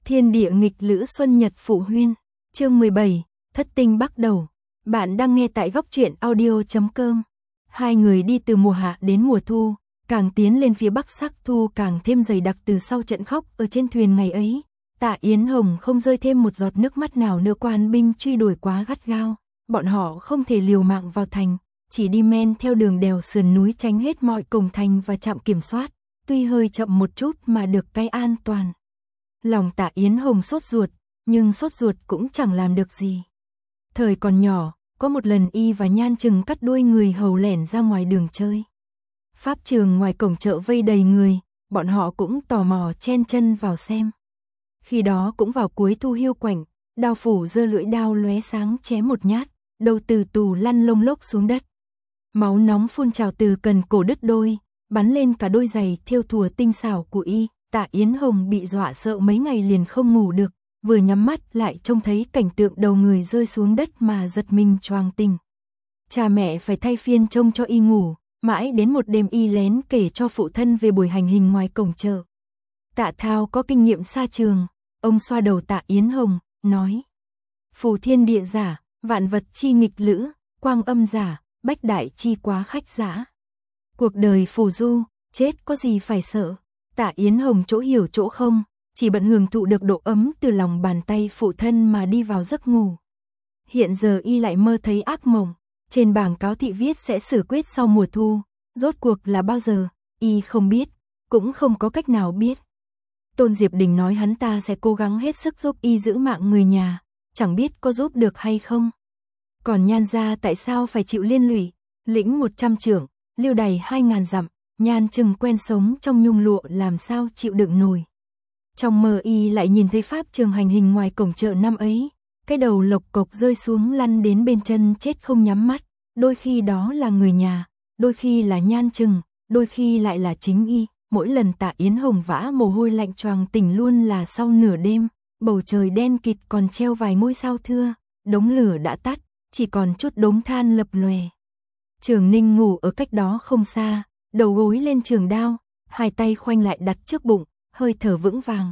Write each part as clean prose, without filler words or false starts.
Thiên địa nghịch lữ xuân nhật phụ huyên, chương 17, thất tinh bắt đầu. Bạn đang nghe tại góc truyện audio.com. Hai người đi từ mùa hạ đến mùa thu, càng tiến lên phía bắc sắc thu càng thêm dày đặc. Từ sau trận khóc ở trên thuyền ngày ấy, Tạ Yến Hồng không rơi thêm một giọt nước mắt nào nữa. Quan binh truy đuổi quá gắt gao, bọn họ không thể liều mạng vào thành, chỉ đi men theo đường đèo sườn núi tránh hết mọi cổng thành và trạm kiểm soát, tuy hơi chậm một chút mà được cái an toàn. Lòng Tạ Yến Hồng sốt ruột, nhưng sốt ruột cũng chẳng làm được gì. Thời còn nhỏ, có một lần y và Nhan Trừng cắt đuôi người hầu lẻn ra ngoài đường chơi. Pháp trường ngoài cổng chợ vây đầy người, bọn họ cũng tò mò chen chân vào xem. Khi đó cũng vào cuối thu hiu quạnh, đao phủ giơ lưỡi đao lóe sáng chém một nhát, đầu từ tù lăn lông lốc xuống đất. Máu nóng phun trào từ cần cổ đứt đôi, bắn lên cả đôi giày thêu thùa tinh xảo của y. Tạ Yến Hồng bị dọa sợ mấy ngày liền không ngủ được, vừa nhắm mắt lại trông thấy cảnh tượng đầu người rơi xuống đất mà giật mình choàng tỉnh. Cha mẹ phải thay phiên trông cho y ngủ, mãi đến một đêm y lén kể cho phụ thân về buổi hành hình ngoài cổng chợ. Tạ Thao có kinh nghiệm xa trường, ông xoa đầu Tạ Yến Hồng, nói: Phù thiên địa giả, vạn vật chi nghịch lữ, quang âm giả, bách đại chi quá khách giả. Cuộc đời phù du, chết có gì phải sợ. Tạ Yến Hồng chỗ hiểu chỗ không, chỉ bận hưởng thụ được độ ấm từ lòng bàn tay phụ thân mà đi vào giấc ngủ. Hiện giờ y lại mơ thấy ác mộng, trên bảng cáo thị viết sẽ xử quyết sau mùa thu, rốt cuộc là bao giờ, y không biết, cũng không có cách nào biết. Tôn Diệp Đình nói hắn ta sẽ cố gắng hết sức giúp y giữ mạng người nhà, chẳng biết có giúp được hay không. Còn Nhan gia tại sao phải chịu liên lụy, lĩnh 100 trượng, lưu đày 2000 dặm. Nhan Trừng quen sống trong nhung lụa làm sao chịu đựng nổi. Trong mơ y lại nhìn thấy pháp trường hành hình ngoài cổng chợ năm ấy, cái đầu lộc cộc rơi xuống lăn đến bên chân chết không nhắm mắt, đôi khi đó là người nhà, đôi khi là Nhan Trừng, đôi khi lại là chính y. Mỗi lần Tạ Yến Hồng vã mồ hôi lạnh choàng tỉnh luôn là sau nửa đêm, bầu trời đen kịt còn treo vài ngôi sao thưa, đống lửa đã tắt, chỉ còn chút đống than lập lòe. Trường Ninh ngủ ở cách đó không xa, đầu gối lên trường đao, hai tay khoanh lại đặt trước bụng, hơi thở vững vàng.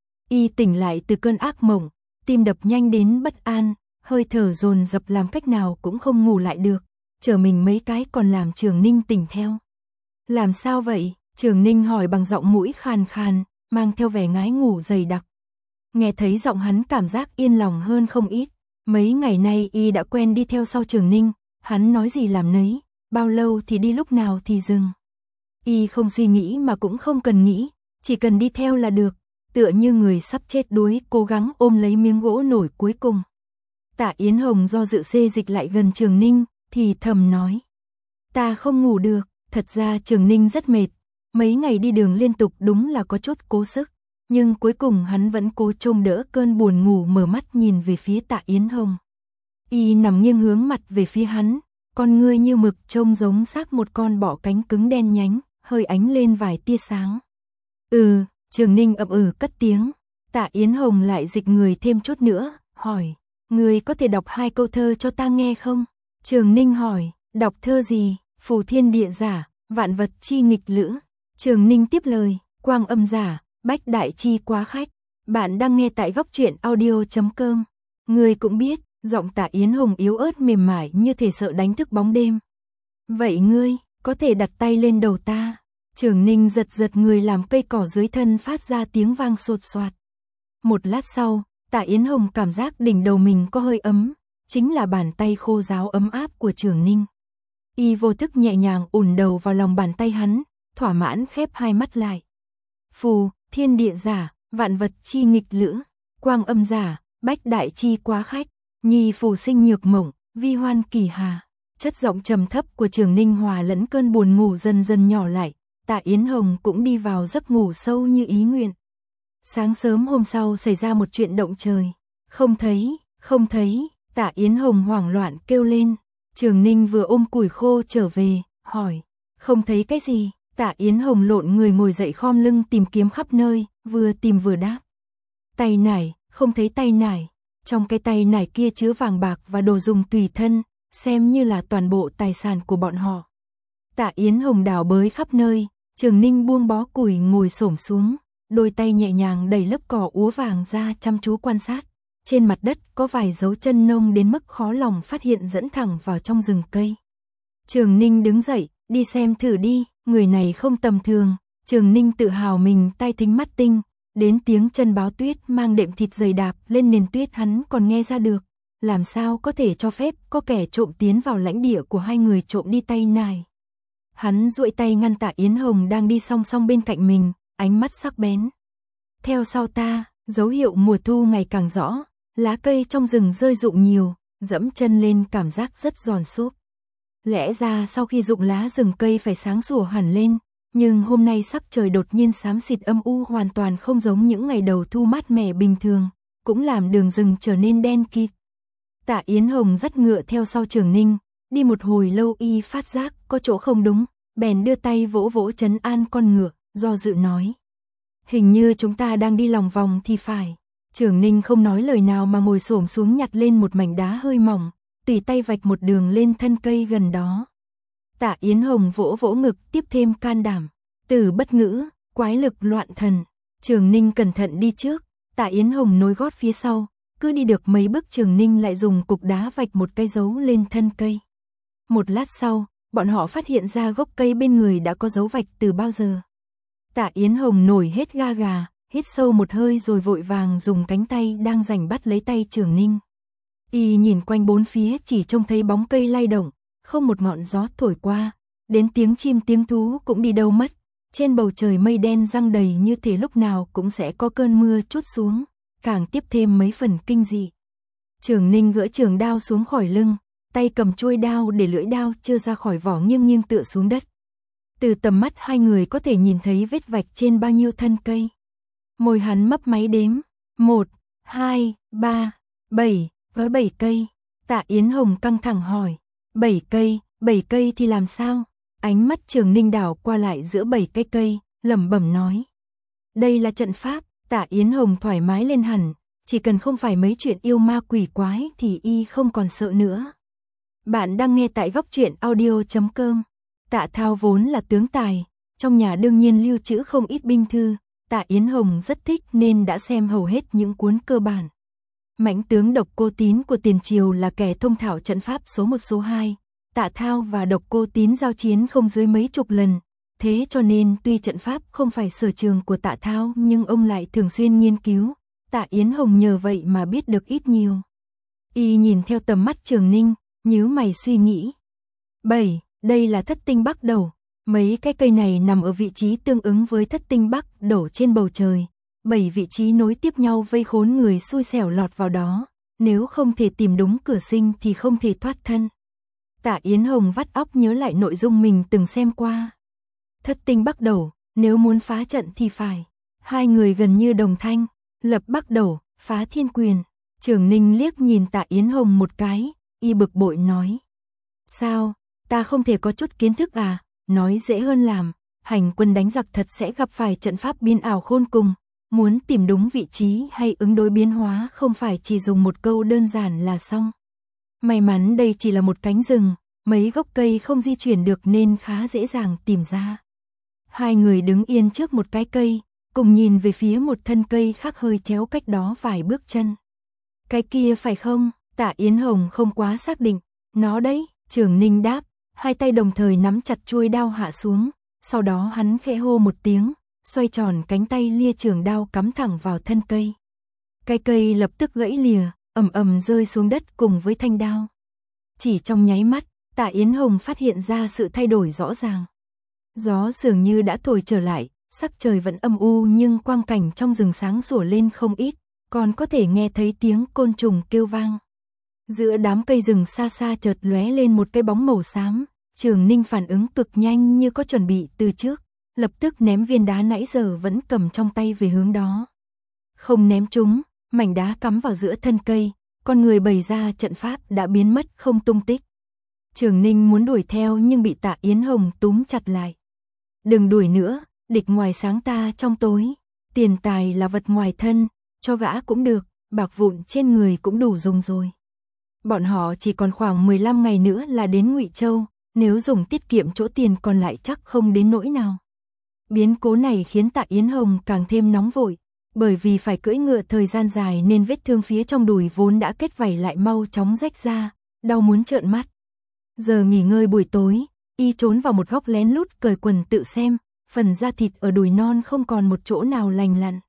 Y tỉnh lại từ cơn ác mộng, tim đập nhanh đến bất an, hơi thở dồn dập làm cách nào cũng không ngủ lại được, trở mình mấy cái còn làm Trường Ninh tỉnh theo. Làm sao vậy? Trường Ninh hỏi bằng giọng mũi khàn khàn, mang theo vẻ ngái ngủ dày đặc. Nghe thấy giọng hắn cảm giác yên lòng hơn không ít, mấy ngày nay y đã quen đi theo sau Trường Ninh, hắn nói gì làm nấy, bao lâu thì đi lúc nào thì dừng. Y không suy nghĩ mà cũng không cần nghĩ, chỉ cần đi theo là được, tựa như người sắp chết đuối cố gắng ôm lấy miếng gỗ nổi cuối cùng. Tạ Yến Hồng do dự xê dịch lại gần Trường Ninh, thì thầm nói: Ta không ngủ được. Thật ra Trường Ninh rất mệt, mấy ngày đi đường liên tục đúng là có chút cố sức, nhưng cuối cùng hắn vẫn cố trông đỡ cơn buồn ngủ, mở mắt nhìn về phía Tạ Yến Hồng. Y nằm nghiêng hướng mặt về phía hắn, con ngươi như mực trông giống xác một con bọ cánh cứng đen nhánh, hơi ánh lên vài tia sáng. Trường Ninh ậm cất tiếng. Tạ Yến Hồng lại dịch người thêm chút nữa, hỏi: Người có thể đọc 2 câu thơ cho ta nghe không? Trường Ninh hỏi: Đọc thơ gì? Phù thiên địa giả, vạn vật chi nghịch lữ. Trường Ninh tiếp lời: Quang âm giả, bách đại chi quá khách. Bạn đang nghe tại góc truyện audio.com. Người cũng biết, giọng Tạ Yến Hồng yếu ớt mềm mại như thể sợ đánh thức bóng đêm. Vậy ngươi có thể đặt tay lên đầu ta? Trường Ninh giật giật người làm cây cỏ dưới thân phát ra tiếng vang sột soạt. Một lát sau, Tạ Yến Hồng cảm giác đỉnh đầu mình có hơi ấm, chính là bàn tay khô ráo ấm áp của Trường Ninh. Y vô thức nhẹ nhàng ủn đầu vào lòng bàn tay hắn, thỏa mãn khép hai mắt lại. Phù, thiên địa giả, vạn vật chi nghịch lữ, quang âm giả, bách đại chi quá khách, nhi phù sinh nhược mộng, vi hoan kỳ hà. Chất giọng trầm thấp của Trường Ninh hòa lẫn cơn buồn ngủ dần dần nhỏ lại, Tạ Yến Hồng cũng đi vào giấc ngủ sâu như ý nguyện. Sáng sớm hôm sau xảy ra một chuyện động trời. Không thấy, Tạ Yến Hồng hoảng loạn kêu lên. Trường Ninh vừa ôm củi khô trở về, hỏi: Không thấy cái gì? Tạ Yến Hồng lộn người ngồi dậy khom lưng tìm kiếm khắp nơi, vừa tìm vừa đáp: Tay nải, không thấy tay nải. Trong cái tay nải kia chứa vàng bạc và đồ dùng tùy thân, xem như là toàn bộ tài sản của bọn họ. Tạ Yến Hồng đào bới khắp nơi, Trường Ninh buông bó củi ngồi xổm xuống, đôi tay nhẹ nhàng đẩy lớp cỏ úa vàng ra chăm chú quan sát. Trên mặt đất có vài dấu chân nông đến mức khó lòng phát hiện dẫn thẳng vào trong rừng cây. Trường Ninh đứng dậy, đi xem thử đi, người này không tầm thường. Trường Ninh tự hào mình tai thính mắt tinh, đến tiếng chân báo tuyết mang đệm thịt dày đạp lên nền tuyết hắn còn nghe ra được. Làm sao có thể cho phép có kẻ trộm tiến vào lãnh địa của hai người trộm đi tay nải. Hắn duỗi tay ngăn Tạ Yến Hồng đang đi song song bên cạnh mình, ánh mắt sắc bén. Theo sau ta, dấu hiệu mùa thu ngày càng rõ, lá cây trong rừng rơi rụng nhiều, dẫm chân lên cảm giác rất giòn xốp. Lẽ ra sau khi rụng lá rừng cây phải sáng sủa hẳn lên, nhưng hôm nay sắc trời đột nhiên xám xịt âm u hoàn toàn không giống những ngày đầu thu mát mẻ bình thường, cũng làm đường rừng trở nên đen kịt. Tạ Yến Hồng dắt ngựa theo sau Trường Ninh, đi một hồi lâu y phát giác có chỗ không đúng, bèn đưa tay vỗ vỗ trấn an con ngựa, do dự nói. Hình như chúng ta đang đi lòng vòng thì phải. Trường Ninh không nói lời nào mà ngồi xổm xuống nhặt lên một mảnh đá hơi mỏng, tỉ tay vạch một đường lên thân cây gần đó. Tạ Yến Hồng vỗ vỗ ngực tiếp thêm can đảm. Từ bất ngữ, quái lực loạn thần. Trường Ninh cẩn thận đi trước, Tạ Yến Hồng nối gót phía sau. Cứ đi được mấy bước Trường Ninh lại dùng cục đá vạch một cái dấu lên thân cây. Một lát sau, bọn họ phát hiện ra gốc cây bên người đã có dấu vạch từ bao giờ. Tạ Yến Hồng nổi hết ga gà, hít sâu một hơi rồi vội vàng dùng cánh tay đang rảnh bắt lấy tay Trường Ninh. Y nhìn quanh bốn phía chỉ trông thấy bóng cây lay động, không một ngọn gió thổi qua, đến tiếng chim tiếng thú cũng đi đâu mất. Trên bầu trời mây đen giăng đầy như thể lúc nào cũng sẽ có cơn mưa trút xuống, càng tiếp thêm mấy phần kinh dị. Trường Ninh gỡ trường đao xuống khỏi lưng, tay cầm chuôi đao để lưỡi đao chưa ra khỏi vỏ nghiêng nghiêng tựa xuống đất. Từ tầm mắt hai người có thể nhìn thấy vết vạch trên bao nhiêu thân cây. Môi hắn mấp máy đếm, 1, 2, 3, 7, với 7 cây. Tạ Yến Hồng căng thẳng hỏi, 7 cây thì làm sao? Ánh mắt Trường Ninh đảo qua lại giữa 7 cái cây, lẩm bẩm nói. Đây là trận pháp. Tạ Yến Hồng thoải mái lên hẳn, chỉ cần không phải mấy chuyện yêu ma quỷ quái thì y không còn sợ nữa. Bạn đang nghe tại góc truyện audio.com. Tạ Thao vốn là tướng tài, trong nhà đương nhiên lưu trữ không ít binh thư, Tạ Yến Hồng rất thích nên đã xem hầu hết những cuốn cơ bản. Mãnh tướng Độc Cô Tín của tiền triều là kẻ thông thạo trận pháp số 1 số 2, Tạ Thao và Độc Cô Tín giao chiến không dưới mấy chục lần. Thế cho nên tuy trận pháp không phải sở trường của Tạ Thao nhưng ông lại thường xuyên nghiên cứu, Tạ Yến Hồng nhờ vậy mà biết được ít nhiều. Y nhìn theo tầm mắt Trường Ninh, nhíu mày suy nghĩ. 7, đây là thất tinh bắc đầu, mấy cái cây này nằm ở vị trí tương ứng với thất tinh bắc đổ trên bầu trời. 7 vị trí nối tiếp nhau vây khốn người xui xẻo lọt vào đó, nếu không thể tìm đúng cửa sinh thì không thể thoát thân. Tạ Yến Hồng vắt óc nhớ lại nội dung mình từng xem qua. Thất tinh bắc đầu, nếu muốn phá trận thì phải. Hai người gần như đồng thanh, lập bắc đầu, phá thiên quyền. Trường Ninh liếc nhìn Tạ Yến Hồng một cái, y bực bội nói. Sao, ta không thể có chút kiến thức à? Nói dễ hơn làm, hành quân đánh giặc thật sẽ gặp phải trận pháp biến ảo khôn cùng. Muốn tìm đúng vị trí hay ứng đối biến hóa không phải chỉ dùng một câu đơn giản là xong. May mắn đây chỉ là một cánh rừng, mấy gốc cây không di chuyển được nên khá dễ dàng tìm ra. Hai người đứng yên trước một cái cây, cùng nhìn về phía một thân cây khác hơi chéo cách đó vài bước chân. Cái kia phải không? Tạ Yến Hồng không quá xác định. Nó đấy, Trường Ninh đáp, hai tay đồng thời nắm chặt chuôi đao hạ xuống, sau đó hắn khẽ hô một tiếng, xoay tròn cánh tay lia trường đao cắm thẳng vào thân cây. Cái cây lập tức gãy lìa, ầm ầm rơi xuống đất cùng với thanh đao. Chỉ trong nháy mắt, Tạ Yến Hồng phát hiện ra sự thay đổi rõ ràng. Gió dường như đã thổi trở lại, sắc trời vẫn âm u nhưng quang cảnh trong rừng sáng sủa lên không ít, còn có thể nghe thấy tiếng côn trùng kêu vang. Giữa đám cây rừng xa xa chợt lóe lên một cái bóng màu xám, Trường Ninh phản ứng cực nhanh như có chuẩn bị từ trước, lập tức ném viên đá nãy giờ vẫn cầm trong tay về hướng đó. Không ném trúng, mảnh đá cắm vào giữa thân cây, con người bày ra trận pháp đã biến mất không tung tích. Trường Ninh muốn đuổi theo nhưng bị Tạ Yến Hồng túm chặt lại. Đừng đuổi nữa, địch ngoài sáng ta trong tối, tiền tài là vật ngoài thân, cho gã cũng được, bạc vụn trên người cũng đủ dùng rồi. Bọn họ chỉ còn khoảng 15 ngày nữa là đến Ngụy Châu, nếu dùng tiết kiệm chỗ tiền còn lại chắc không đến nỗi nào. Biến cố này khiến Tạ Yến Hồng càng thêm nóng vội, bởi vì phải cưỡi ngựa thời gian dài nên vết thương phía trong đùi vốn đã kết vảy lại mau chóng rách ra, đau muốn trợn mắt. Giờ nghỉ ngơi buổi tối, y trốn vào một góc lén lút cởi quần tự xem, phần da thịt ở đùi non không còn một chỗ nào lành lặn.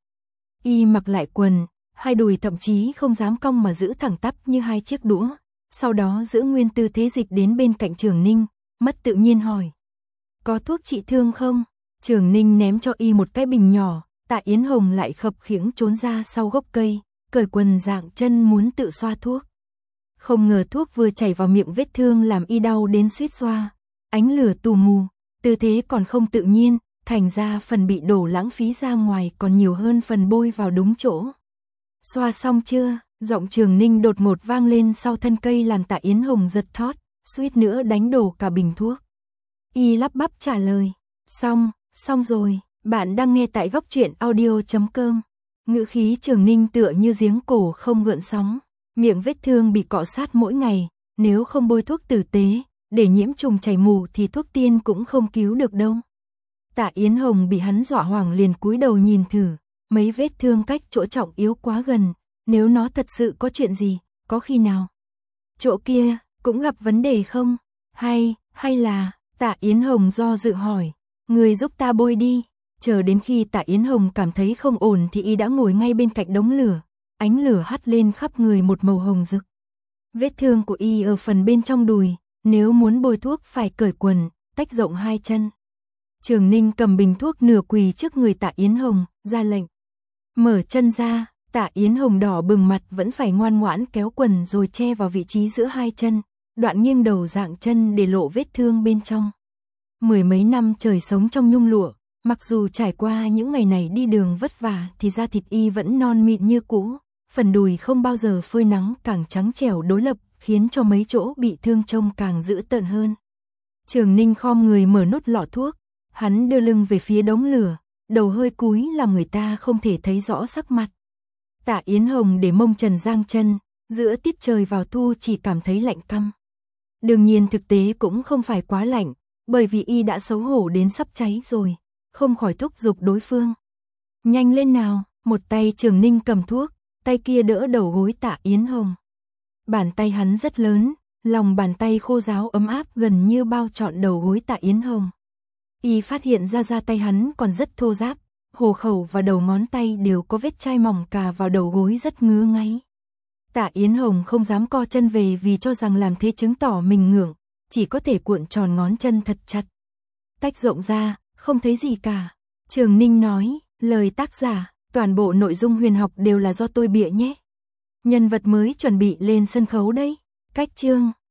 Y mặc lại quần, hai đùi thậm chí không dám cong mà giữ thẳng tắp như hai chiếc đũa, sau đó giữ nguyên tư thế dịch đến bên cạnh Trường Ninh, mất tự nhiên hỏi. Có thuốc trị thương không? Trường Ninh ném cho y một cái bình nhỏ, Tạ Yến Hồng lại khập khiễng trốn ra sau gốc cây, cởi quần dạng chân muốn tự xoa thuốc. Không ngờ thuốc vừa chảy vào miệng vết thương làm y đau đến suýt xoa, ánh lửa tù mù, tư thế còn không tự nhiên, thành ra phần bị đổ lãng phí ra ngoài còn nhiều hơn phần bôi vào đúng chỗ. Xoa xong chưa? Giọng Trường Ninh đột ngột vang lên sau thân cây làm Tạ Yến Hồng giật thót, suýt nữa đánh đổ cả bình thuốc. Y lắp bắp trả lời, xong rồi, bạn đang nghe tại góc truyện audio.com. Ngữ khí Trường Ninh tựa như giếng cổ không gợn sóng, miệng vết thương bị cọ sát mỗi ngày, nếu không bôi thuốc tử tế, để nhiễm trùng chảy mù thì thuốc tiên cũng không cứu được đâu. Tạ Yến Hồng bị hắn dọa hoảng liền cúi đầu nhìn thử, mấy vết thương cách chỗ trọng yếu quá gần, nếu nó thật sự có chuyện gì, có khi nào chỗ kia cũng gặp vấn đề không? Hay là, Tạ Yến Hồng do dự hỏi, người giúp ta bôi đi. Chờ đến khi Tạ Yến Hồng cảm thấy không ổn thì y đã ngồi ngay bên cạnh đống lửa, ánh lửa hắt lên khắp người một màu hồng rực. Vết thương của y ở phần bên trong đùi, nếu muốn bôi thuốc phải cởi quần, tách rộng hai chân. Trường Ninh cầm bình thuốc nửa quỳ trước người Tạ Yến Hồng, ra lệnh. Mở chân ra, Tạ Yến Hồng đỏ bừng mặt vẫn phải ngoan ngoãn kéo quần rồi che vào vị trí giữa hai chân, đoạn nghiêng đầu dạng chân để lộ vết thương bên trong. Mười mấy năm trời sống trong nhung lụa, mặc dù trải qua những ngày này đi đường vất vả thì da thịt y vẫn non mịn như cũ, phần đùi không bao giờ phơi nắng càng trắng trẻo đối lập, khiến cho mấy chỗ bị thương trông càng dữ tợn hơn. Trường Ninh khom người mở nút lọ thuốc, hắn đưa lưng về phía đống lửa, đầu hơi cúi làm người ta không thể thấy rõ sắc mặt. Tạ Yến Hồng để mông trần giang chân, giữa tiết trời vào thu chỉ cảm thấy lạnh căm. Đương nhiên thực tế cũng không phải quá lạnh, bởi vì y đã xấu hổ đến sắp cháy rồi, không khỏi thúc giục đối phương. Nhanh lên nào, một tay Trường Ninh cầm thuốc, tay kia đỡ đầu gối Tạ Yến Hồng. Bàn tay hắn rất lớn, lòng bàn tay khô ráo ấm áp gần như bao trọn đầu gối Tạ Yến Hồng. Y phát hiện ra tay hắn còn rất thô ráp, hồ khẩu và đầu ngón tay đều có vết chai mỏng cà vào đầu gối rất ngứa ngáy. Tạ Yến Hồng không dám co chân về vì cho rằng làm thế chứng tỏ mình ngượng, chỉ có thể cuộn tròn ngón chân thật chặt. Tách rộng ra, không thấy gì cả. Trường Ninh nói, lời tác giả, toàn bộ nội dung huyền học đều là do tôi bịa nhé. Nhân vật mới chuẩn bị lên sân khấu đấy. Cách chương